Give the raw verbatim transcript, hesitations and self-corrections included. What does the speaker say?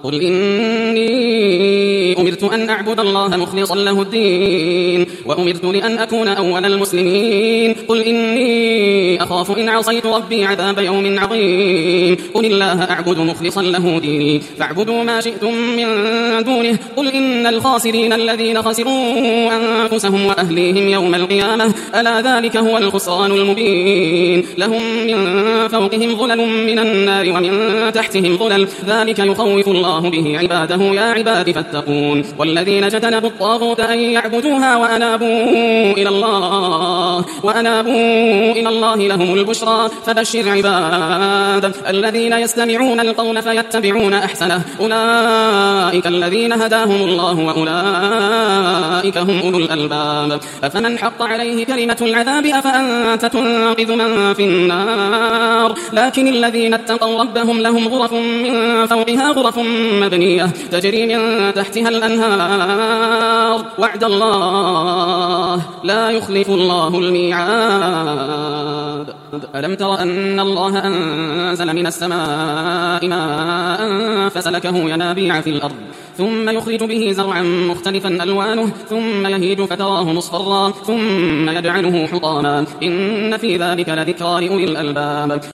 قل إني أمرت أن أعبد الله مخلصا له الدين وأمرت لأن أكون أول المسلمين قل إني أخاف إن عصيت ربي عذاب يوم عظيم قل الله أعبد مخلصا له ديني فاعبدوا ما شئتم من دونه قل إن الخاسرين الذين خسروا أنفسهم وأهليهم يوم القيامة ألا ذلك هو الخسران المبين لهم من فوقهم ظلل من النار ومن تحتهم ظلل ذلك يخوف الله به عباده يا عباد فاتقون والذين اجتنبوا الطاغوت أن يعبدوها وأنابوا إلى الله وأنابوا إلى الله لهم البشرى فبشر عباد الذين يستمعون القول فيتبعون أحسنه أولئك الذين هداهم الله وأولئك هم أولو الألباب أفمن حق عليه كلمة العذاب أفأنت تنقذ من في النار لكن الذين اتقوا ربهم لهم غرف من فوقها غرف مبنية تجري من تحتها الأنهار وعد الله لا يخلف الله الميعاد ألم تر أن الله أنزل من السماء ماء فسلكه ينابيع في الأرض ثم يخرج به زرعا مختلفا ألوانه ثم يهيج فتراه مصفرا ثم يجعله حطاما إن في ذلك لذكرى لأولي الألباب